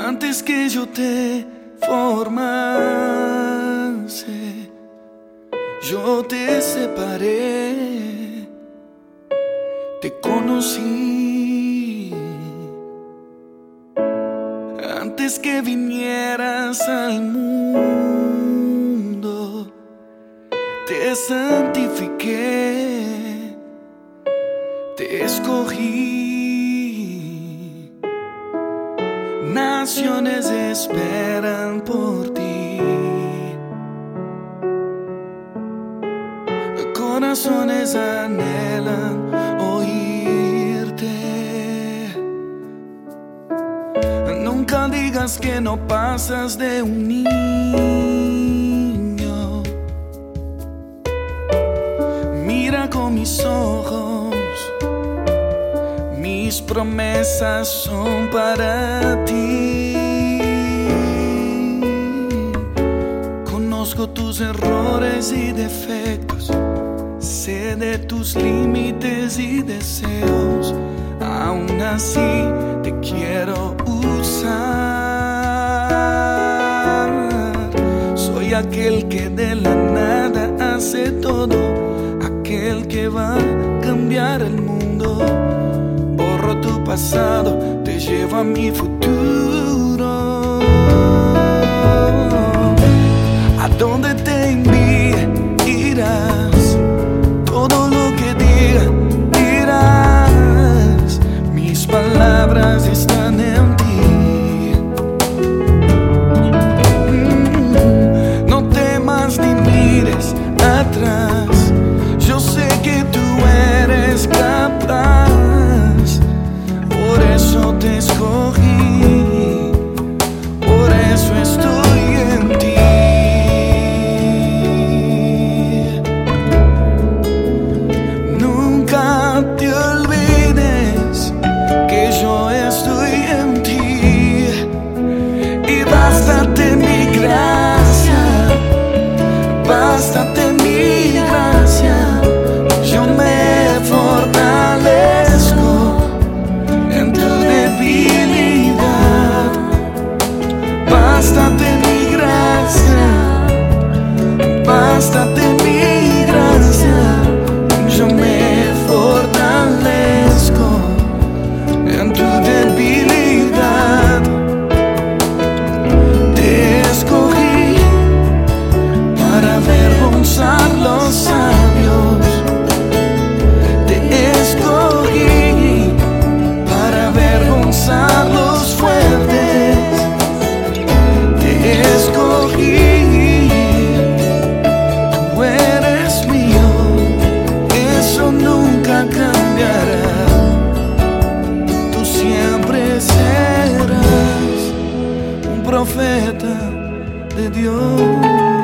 Antes que yo te formase, yo te separé, te conocí. Antes que vinieras al mundo, te santifiqué, te escogí. Naciones esperan por ti, corazones anhelan oírte. Nunca digas que no pasas de un niño. Mira con mis ojos, mis promesas son para ti. Conozco tus errores y defectos, sé de tus límites y deseos. Aún así te quiero usar. Soy aquel que de la nada hace todo, aquel que va a cambiar el mundo. Borro tu pasado, te llevo a mi futuro. A donde te envíe, irás. Todo lo que diga, dirás. Mis palabras están en ti. No temas ni mires atrás. Yo sé que tú eres capaz. Por eso te escogí, por eso estoy en ti. Nunca te olvides que yo estoy en ti. Y bástate mi gracia, bástate mi gracia. Yo me fortalezco en tu debilidad. Bástate mi gracia, bástate mi gracia. Yo me fortalezco en tu debilidad. Te escogí para avergonzar los sabios. Te escogí para avergonzar los fuertes. Te escogí, tú eres mío, eso nunca cambiará. Tú siempre serás un profeta de Dios.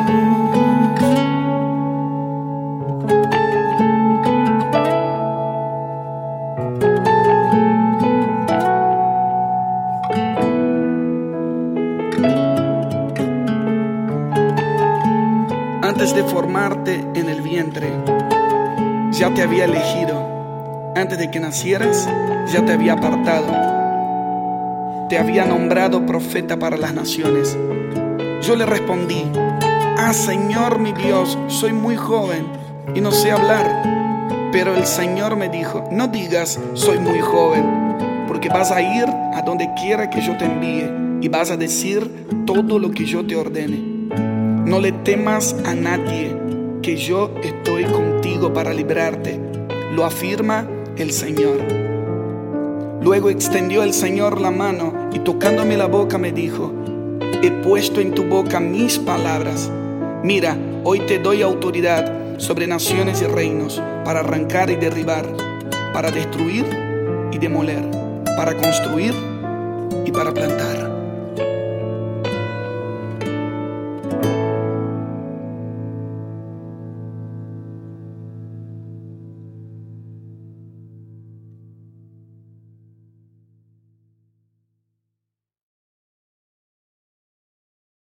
Antes de formarte en el vientre, ya te había elegido. Antes de que nacieras, ya te había apartado. Te había nombrado profeta para las naciones. Yo le respondí: ah, Señor mi Dios, soy muy joven y no sé hablar. Pero el Señor me dijo: no digas soy muy joven, porque vas a ir a donde quiera que yo te envíe y vas a decir todo lo que yo te ordene. No le temas a nadie, que yo estoy contigo para librarte, lo afirma el Señor. Luego extendió el Señor la mano y tocándome la boca me dijo: he puesto en tu boca mis palabras. Mira, hoy te doy autoridad sobre naciones y reinos, para arrancar y derribar, para destruir y demoler, para construir y para plantar.